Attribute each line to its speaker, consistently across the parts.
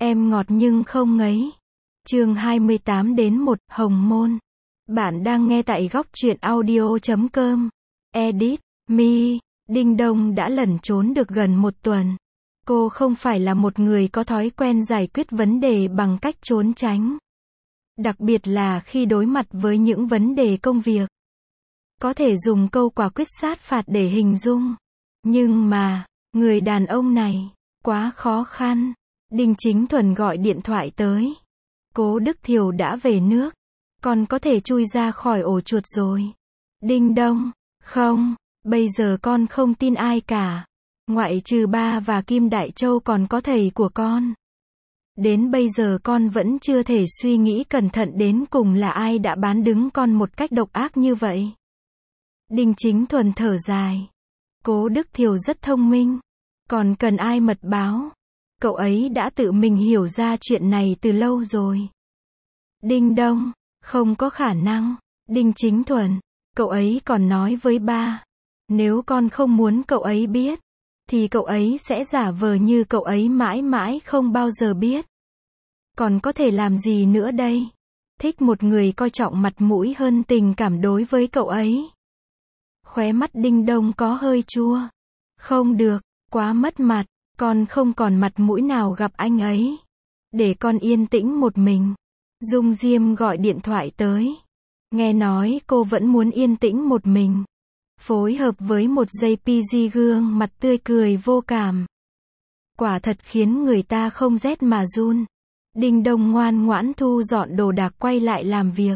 Speaker 1: Em ngọt nhưng không ngấy. Chương 28-1, Hồng Môn. Bạn đang nghe tại góc truyện audio.com. Edit, Me. Đinh Đông đã lẩn trốn được gần một tuần. Cô không phải là một người có thói quen giải quyết vấn đề bằng cách trốn tránh. Đặc biệt là khi đối mặt với những vấn đề công việc. Có thể dùng câu quả quyết sát phạt để hình dung. Nhưng mà, người đàn ông này, quá khó khăn. Đinh Chính Thuần gọi điện thoại tới. Cố Đức Thiều đã về nước. Con có thể chui ra khỏi ổ chuột rồi. Đinh Đông, không, bây giờ con không tin ai cả. Ngoại trừ ba và Kim Đại Châu còn có thầy của con. Đến bây giờ con vẫn chưa thể suy nghĩ cẩn thận đến cùng là ai đã bán đứng con một cách độc ác như vậy. Đinh Chính Thuần thở dài. Cố Đức Thiều rất thông minh. Còn cần ai mật báo. Cậu ấy đã tự mình hiểu ra chuyện này từ lâu rồi. Đinh Đông, không có khả năng. Đinh Chính Thuần, cậu ấy còn nói với ba. Nếu con không muốn cậu ấy biết, thì cậu ấy sẽ giả vờ như cậu ấy mãi mãi không bao giờ biết. Còn có thể làm gì nữa đây? Thích một người coi trọng mặt mũi hơn tình cảm đối với cậu ấy. Khóe mắt Đinh Đông có hơi chua. Không được, quá mất mặt. Con không còn mặt mũi nào gặp anh ấy. Để con yên tĩnh một mình. Dung Diêm gọi điện thoại tới. Nghe nói cô vẫn muốn yên tĩnh một mình. Phối hợp với một JPG gương mặt tươi cười vô cảm. Quả thật khiến người ta không rét mà run. Đinh Đông ngoan ngoãn thu dọn đồ đạc quay lại làm việc.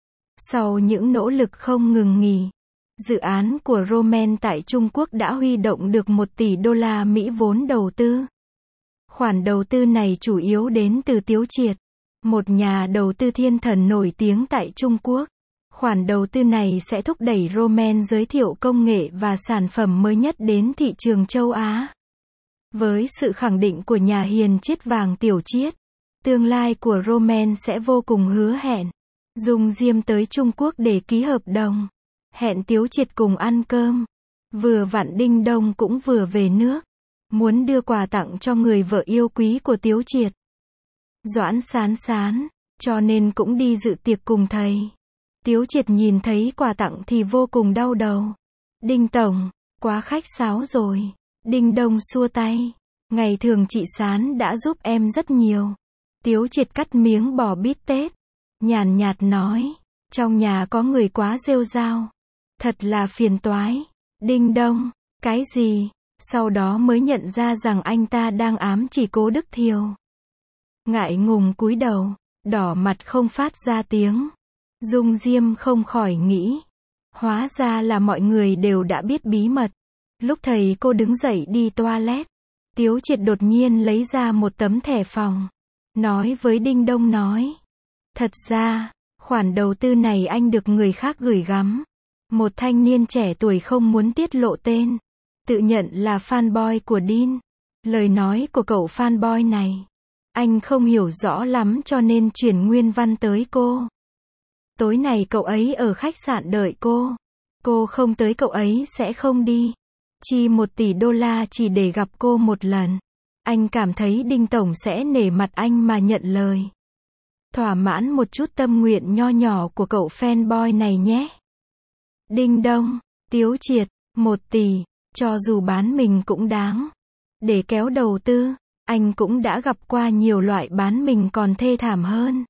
Speaker 1: Sau những nỗ lực không ngừng nghỉ, dự án của Roman tại Trung Quốc đã huy động được 1 tỷ đô la Mỹ vốn đầu tư. Khoản đầu tư này chủ yếu đến từ Tiếu Triệt, một nhà đầu tư thiên thần nổi tiếng tại Trung Quốc. Khoản đầu tư này sẽ thúc đẩy Roman giới thiệu công nghệ và sản phẩm mới nhất đến thị trường châu Á. Với sự khẳng định của nhà hiền chiết vàng Tiểu Chiết, tương lai của Roman sẽ vô cùng hứa hẹn. Dung Diêm tới Trung Quốc để ký hợp đồng. Hẹn Tiếu Triệt cùng ăn cơm. Vừa vặn Đinh Đông cũng vừa về nước. Muốn đưa quà tặng cho người vợ yêu quý của Tiếu Triệt. Doãn Sán Sán, cho nên cũng đi dự tiệc cùng thầy. Tiếu Triệt nhìn thấy quà tặng thì vô cùng đau đầu. Đinh Tổng, quá khách sáo rồi. Đinh Đông xua tay. Ngày thường chị Sán đã giúp em rất nhiều. Tiếu Triệt cắt miếng bò bít tết. Nhàn nhạt nói. Trong nhà có người quá rêu rao. Thật là phiền toái. Đinh Đông, cái gì? Sau đó mới nhận ra rằng anh ta đang ám chỉ Cố Đức Thiều. Ngại ngùng cúi đầu, đỏ mặt không phát ra tiếng. Dung Diêm không khỏi nghĩ. Hóa ra là mọi người đều đã biết bí mật. Lúc thầy cô đứng dậy đi toilet, Tiếu Triệt đột nhiên lấy ra một tấm thẻ phòng. Nói với Đinh Đông nói. Thật ra, khoản đầu tư này anh được người khác gửi gắm. Một thanh niên trẻ tuổi không muốn tiết lộ tên. Tự nhận là fanboy của Dean. Lời nói của cậu fanboy này, anh không hiểu rõ lắm cho nên chuyển nguyên văn tới cô. Tối này cậu ấy ở khách sạn đợi cô. Cô không tới cậu ấy sẽ không đi. Chi 1 tỷ đô la chỉ để gặp cô một lần. Anh cảm thấy Đinh Tổng sẽ nể mặt anh mà nhận lời. Thỏa mãn một chút tâm nguyện nho nhỏ của cậu fanboy này nhé. Đinh Đông, Tiếu Triệt, 1 tỷ, cho dù bán mình cũng đáng. Để kéo đầu tư, anh cũng đã gặp qua nhiều loại bán mình còn thê thảm hơn.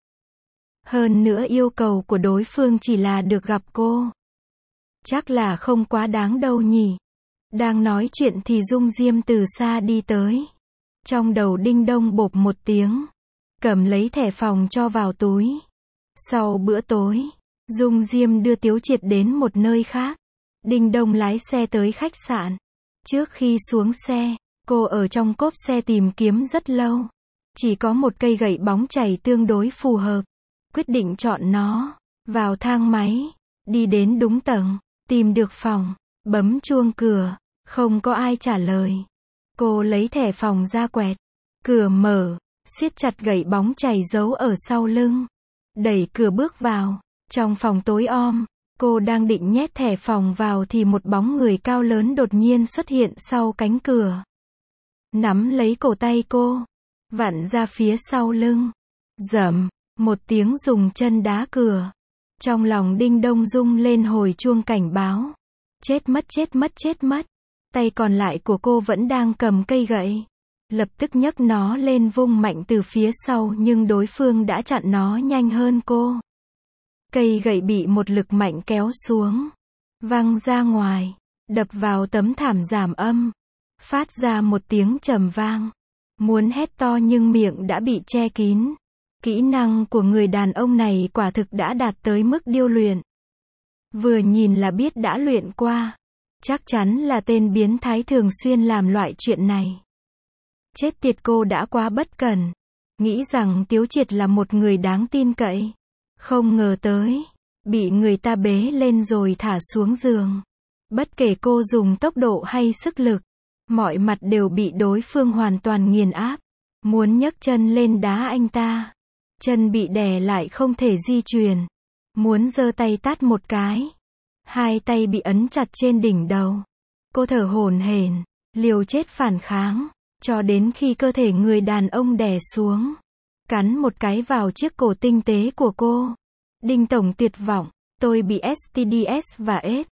Speaker 1: Hơn nữa yêu cầu của đối phương chỉ là được gặp cô. Chắc là không quá đáng đâu nhỉ. Đang nói chuyện thì Dung Diêm từ xa đi tới. Trong đầu Đinh Đông bộp một tiếng. Cầm lấy thẻ phòng cho vào túi. Sau bữa tối, Dung Diêm đưa Tiếu Triệt đến một nơi khác. Đinh Đông lái xe tới khách sạn. Trước khi xuống xe, cô ở trong cốp xe tìm kiếm rất lâu. Chỉ có một cây gậy bóng chảy tương đối phù hợp. Quyết định chọn nó. Vào thang máy. Đi đến đúng tầng. Tìm được phòng. Bấm chuông cửa. Không có ai trả lời. Cô lấy thẻ phòng ra quẹt. Cửa mở. Siết chặt gậy bóng chảy giấu ở sau lưng. Đẩy cửa bước vào. Trong phòng tối om. Cô đang định nhét thẻ phòng vào thì một bóng người cao lớn đột nhiên xuất hiện sau cánh cửa. Nắm lấy cổ tay cô. vặn ra phía sau lưng. Rầm, một tiếng dùng chân đá cửa. Trong lòng Đinh Đông rung lên hồi chuông cảnh báo. Chết mất chết mất chết mất. Tay còn lại của cô vẫn đang cầm cây gậy. Lập tức nhấc nó lên vung mạnh từ phía sau nhưng đối phương đã chặn nó nhanh hơn cô. Cây gậy bị một lực mạnh kéo xuống. Văng ra ngoài. Đập vào tấm thảm giảm âm. Phát ra một tiếng trầm vang. Muốn hét to nhưng miệng đã bị che kín. Kỹ năng của người đàn ông này quả thực đã đạt tới mức điêu luyện. Vừa nhìn là biết đã luyện qua. Chắc chắn là tên biến thái thường xuyên làm loại chuyện này. Chết tiệt, cô đã quá bất cẩn. Nghĩ rằng Tiếu Triệt là một người đáng tin cậy. Không ngờ tới. Bị người ta bế lên rồi thả xuống giường. Bất kể cô dùng tốc độ hay sức lực. Mọi mặt đều bị đối phương hoàn toàn nghiền áp. Muốn nhấc chân lên đá anh ta. Chân bị đè lại không thể di chuyển. Muốn giơ tay tát một cái. Hai tay bị ấn chặt trên đỉnh đầu. Cô thở hổn hển, liều chết phản kháng, cho đến khi cơ thể người đàn ông đè xuống. Cắn một cái vào chiếc cổ tinh tế của cô. Đinh tổng tuyệt vọng, tôi bị STDs và AIDS.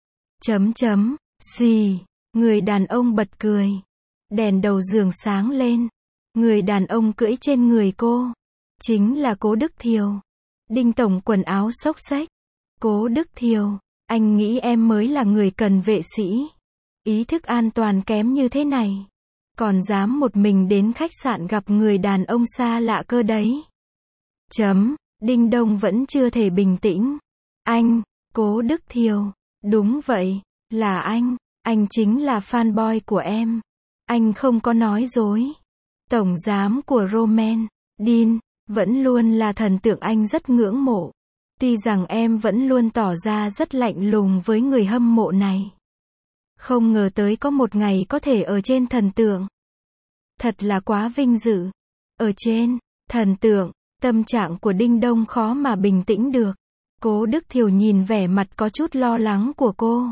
Speaker 1: Gì? Người đàn ông bật cười. Đèn đầu giường sáng lên. Người đàn ông cưỡi trên người cô. Chính là Cố Đức Thiều. Đinh tổng quần áo xốc xếch. Cố Đức Thiều, anh nghĩ em mới là người cần vệ sĩ. Ý thức an toàn kém như thế này. Còn dám một mình đến khách sạn gặp người đàn ông xa lạ cơ đấy. Đinh Đông vẫn chưa thể bình tĩnh. Anh, Cố Đức Thiều. Đúng vậy, là anh chính là fanboy của em. Anh không có nói dối. Tổng giám của Roman, Dean, vẫn luôn là thần tượng anh rất ngưỡng mộ. Tuy rằng em vẫn luôn tỏ ra rất lạnh lùng với người hâm mộ này. Không ngờ tới có một ngày có thể ở trên thần tượng. Thật là quá vinh dự. Ở trên thần tượng, tâm trạng của Đinh Đông khó mà bình tĩnh được. Cố Đức Thiều nhìn vẻ mặt có chút lo lắng của cô.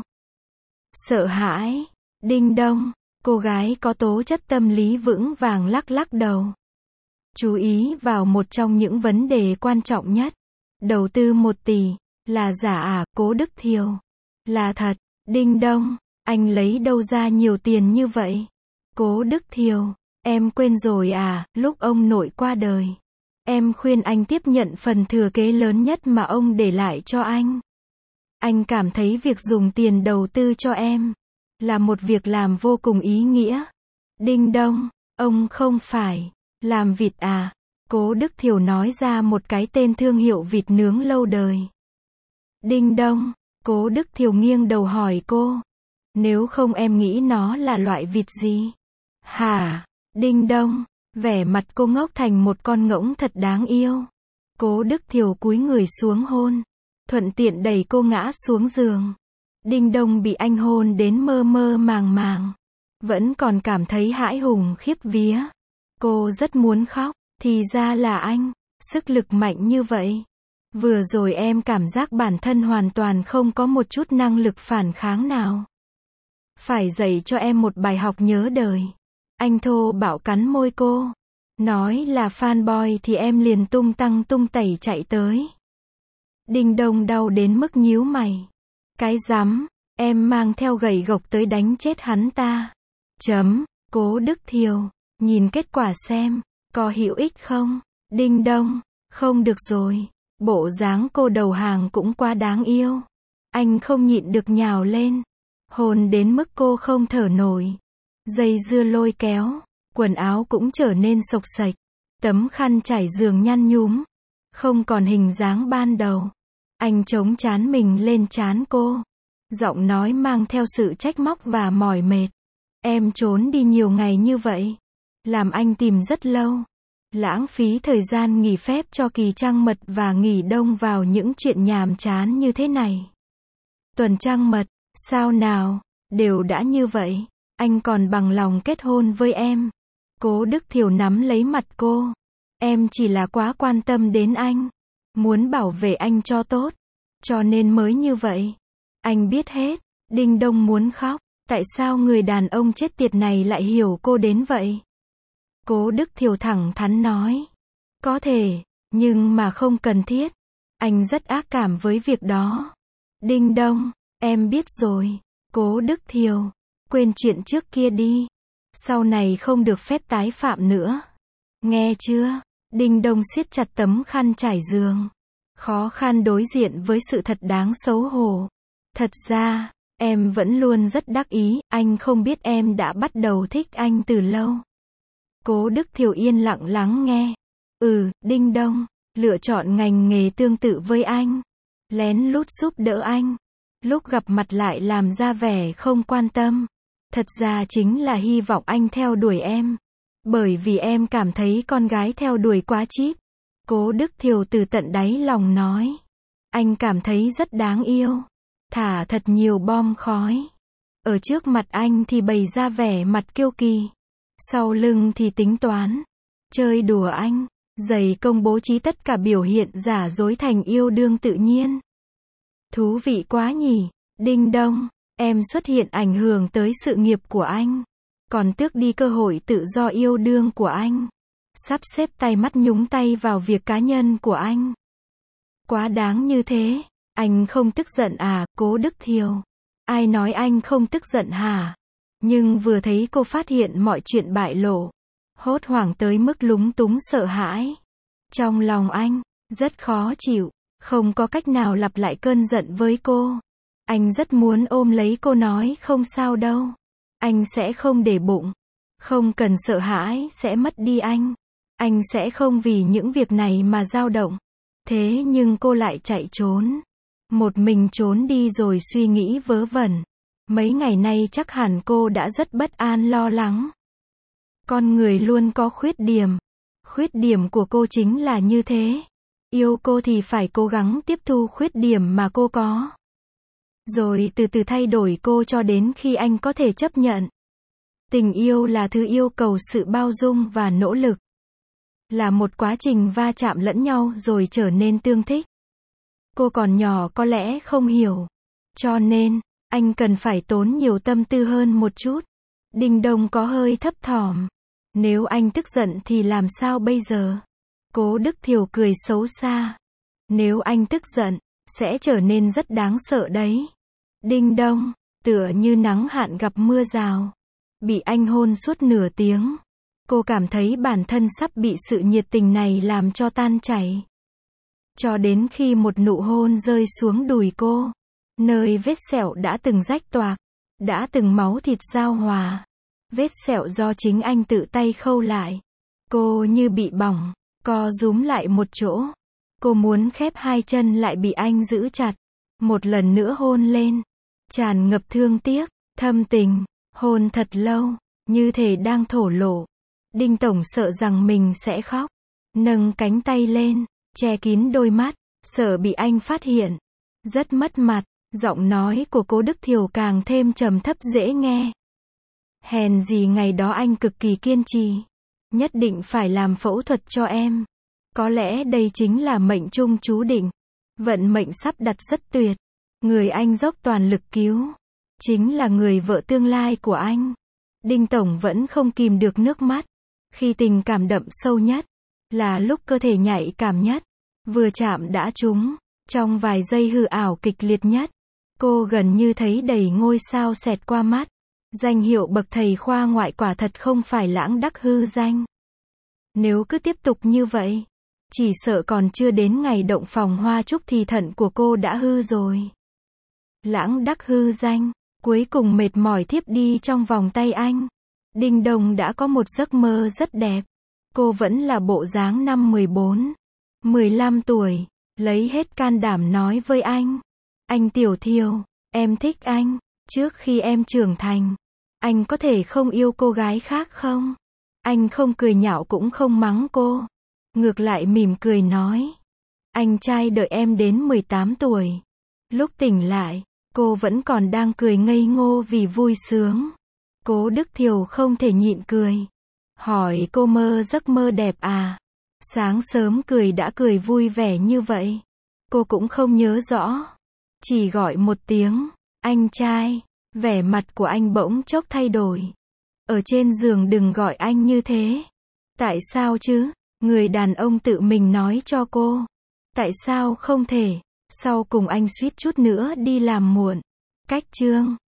Speaker 1: Sợ hãi. Đinh Đông, cô gái có tố chất tâm lý vững vàng lắc lắc đầu. Chú ý vào một trong những vấn đề quan trọng nhất. Đầu tư 1 tỷ, là giả à? Cố Đức Thiều. Là thật. Đinh Đông, anh lấy đâu ra nhiều tiền như vậy? Cố Đức Thiều, em quên rồi à, lúc ông nội qua đời. Em khuyên anh tiếp nhận phần thừa kế lớn nhất mà ông để lại cho anh. Anh cảm thấy việc dùng tiền đầu tư cho em là một việc làm vô cùng ý nghĩa. Đinh Đông, ông không phải làm vịt à? Cố Đức Thiều nói ra một cái tên thương hiệu vịt nướng lâu đời. Đinh Đông, Cố Đức Thiều nghiêng đầu hỏi cô. Nếu không em nghĩ nó là loại vịt gì? Hả? Đinh Đông, vẻ mặt cô ngốc thành một con ngỗng thật đáng yêu. Cố Đức Thiều cúi người xuống hôn. Thuận tiện đẩy cô ngã xuống giường. Đinh Đông bị anh hôn đến mơ mơ màng màng. Vẫn còn cảm thấy hãi hùng khiếp vía. Cô rất muốn khóc. Thì ra là anh. Sức lực mạnh như vậy. Vừa rồi em cảm giác bản thân hoàn toàn không có một chút năng lực phản kháng nào. Phải dạy cho em một bài học nhớ đời. Anh thô bạo cắn môi cô. Nói là fanboy thì em liền tung tăng tung tẩy chạy tới. Đinh Đông đau đến mức nhíu mày. Cái rắm, em mang theo gậy gộc tới đánh chết hắn ta. Cố Đức Thiều, nhìn kết quả xem, có hữu ích không? Đinh Đông, không được rồi. Bộ dáng cô đầu hàng cũng quá đáng yêu. Anh không nhịn được nhào lên. Hôn đến mức cô không thở nổi. Dây dưa lôi kéo. Quần áo cũng trở nên xộc xệch. Tấm khăn trải giường nhăn nhúm. Không còn hình dáng ban đầu. Anh chống trán mình lên trán cô. Giọng nói mang theo sự trách móc và mỏi mệt. Em trốn đi nhiều ngày như vậy. Làm anh tìm rất lâu. Lãng phí thời gian nghỉ phép cho kỳ trăng mật và nghỉ đông vào những chuyện nhàm chán như thế này. Tuần trăng mật, sao nào, đều đã như vậy, anh còn bằng lòng kết hôn với em. Cố Đức Thiều nắm lấy mặt cô. Em chỉ là quá quan tâm đến anh. Muốn bảo vệ anh cho tốt. Cho nên mới như vậy. Anh biết hết. Đinh Đông muốn khóc. Tại sao người đàn ông chết tiệt này lại hiểu cô đến vậy? Cố Đức Thiều thẳng thắn nói. Có thể, nhưng mà không cần thiết. Anh rất ác cảm với việc đó. Đinh Đông, em biết rồi. Cố Đức Thiều, quên chuyện trước kia đi. Sau này không được phép tái phạm nữa. Nghe chưa? Đinh Đông siết chặt tấm khăn trải giường. Khó khăn đối diện với sự thật đáng xấu hổ. Thật ra, em vẫn luôn rất đắc ý, anh không biết em đã bắt đầu thích anh từ lâu. Cố Đức Thiều yên lặng lắng nghe. Đinh Đông, lựa chọn ngành nghề tương tự với anh. Lén lút giúp đỡ anh. Lúc gặp mặt lại làm ra vẻ không quan tâm. Thật ra chính là hy vọng anh theo đuổi em. Bởi vì em cảm thấy con gái theo đuổi quá chíp. Cố Đức Thiều từ tận đáy lòng nói. Anh cảm thấy rất đáng yêu. Thả thật nhiều bom khói. Ở trước mặt anh thì bày ra vẻ mặt kiêu kỳ. Sau lưng thì tính toán. Chơi đùa anh. Dày công bố trí tất cả biểu hiện giả dối thành yêu đương tự nhiên. Thú vị quá nhỉ. Đinh Đông, em xuất hiện ảnh hưởng tới sự nghiệp của anh. Còn tước đi cơ hội tự do yêu đương của anh. Sắp xếp tay mắt nhúng tay vào việc cá nhân của anh. Quá đáng như thế. Anh không tức giận à, Cố Đức Thiều? Ai nói anh không tức giận hả? Nhưng vừa thấy cô phát hiện mọi chuyện bại lộ. Hốt hoảng tới mức lúng túng sợ hãi. Trong lòng anh, rất khó chịu. Không có cách nào lặp lại cơn giận với cô. Anh rất muốn ôm lấy cô nói không sao đâu. Anh sẽ không để bụng. Không cần sợ hãi sẽ mất đi anh. Anh sẽ không vì những việc này mà dao động. Thế nhưng cô lại chạy trốn. Một mình trốn đi rồi suy nghĩ vớ vẩn. Mấy ngày nay chắc hẳn cô đã rất bất an lo lắng. Con người luôn có khuyết điểm. Khuyết điểm của cô chính là như thế. Yêu cô thì phải cố gắng tiếp thu khuyết điểm mà cô có. Rồi từ từ thay đổi cô cho đến khi anh có thể chấp nhận. Tình yêu là thứ yêu cầu sự bao dung và nỗ lực. Là một quá trình va chạm lẫn nhau rồi trở nên tương thích. Cô còn nhỏ có lẽ không hiểu. Cho nên, anh cần phải tốn nhiều tâm tư hơn một chút. Đinh Đông có hơi thấp thỏm. Nếu anh tức giận thì làm sao bây giờ? Cố Đức Thiều cười xấu xa. Nếu anh tức giận, sẽ trở nên rất đáng sợ đấy. Đinh Đông, tựa như nắng hạn gặp mưa rào. Bị anh hôn suốt nửa tiếng. Cô cảm thấy bản thân sắp bị sự nhiệt tình này làm cho tan chảy. Cho đến khi một nụ hôn rơi xuống đùi cô. Nơi vết sẹo đã từng rách toạc. Đã từng máu thịt giao hòa. Vết sẹo do chính anh tự tay khâu lại. Cô như bị bỏng, co rúm lại một chỗ. Cô muốn khép hai chân lại bị anh giữ chặt. Một lần nữa hôn lên. Tràn ngập thương tiếc, thâm tình. Hôn thật lâu, như thể đang thổ lộ. Đinh Tổng sợ rằng mình sẽ khóc. Nâng cánh tay lên, che kín đôi mắt, sợ bị anh phát hiện. Rất mất mặt, giọng nói của Cố Đức Thiều càng thêm trầm thấp dễ nghe. Hèn gì ngày đó anh cực kỳ kiên trì. Nhất định phải làm phẫu thuật cho em. Có lẽ đây chính là mệnh trung chú định. Vận mệnh sắp đặt rất tuyệt. Người anh dốc toàn lực cứu. Chính là người vợ tương lai của anh. Đinh Tổng vẫn không kìm được nước mắt. Khi tình cảm đậm sâu nhất, là lúc cơ thể nhạy cảm nhất. Vừa chạm đã trúng. Trong vài giây hư ảo kịch liệt nhất, cô gần như thấy đầy ngôi sao xẹt qua mắt. Danh hiệu bậc thầy khoa ngoại quả thật không phải lãng đắc hư danh. Nếu cứ tiếp tục như vậy, chỉ sợ còn chưa đến ngày động phòng hoa trúc thì thận của cô đã hư rồi. Lãng đắc hư danh, cuối cùng mệt mỏi thiếp đi trong vòng tay anh. Đinh Đông đã có một giấc mơ rất đẹp. Cô vẫn là bộ dáng năm 14, 15 tuổi, lấy hết can đảm nói với anh. Anh Tiểu Thiều, em thích anh. Trước khi em trưởng thành, anh có thể không yêu cô gái khác không? Anh không cười nhạo cũng không mắng cô. Ngược lại mỉm cười nói. Anh trai đợi em đến 18 tuổi. Lúc tỉnh lại, cô vẫn còn đang cười ngây ngô vì vui sướng. Cố Đức Thiều không thể nhịn cười. Hỏi cô mơ giấc mơ đẹp à? Sáng sớm cười đã cười vui vẻ như vậy. Cô cũng không nhớ rõ. Chỉ gọi một tiếng, anh trai. Vẻ mặt của anh bỗng chốc thay đổi. Ở trên giường đừng gọi anh như thế. Tại sao chứ? Người đàn ông tự mình nói cho cô. Tại sao không thể? Sau cùng anh suýt chút nữa đi làm muộn. Cách chương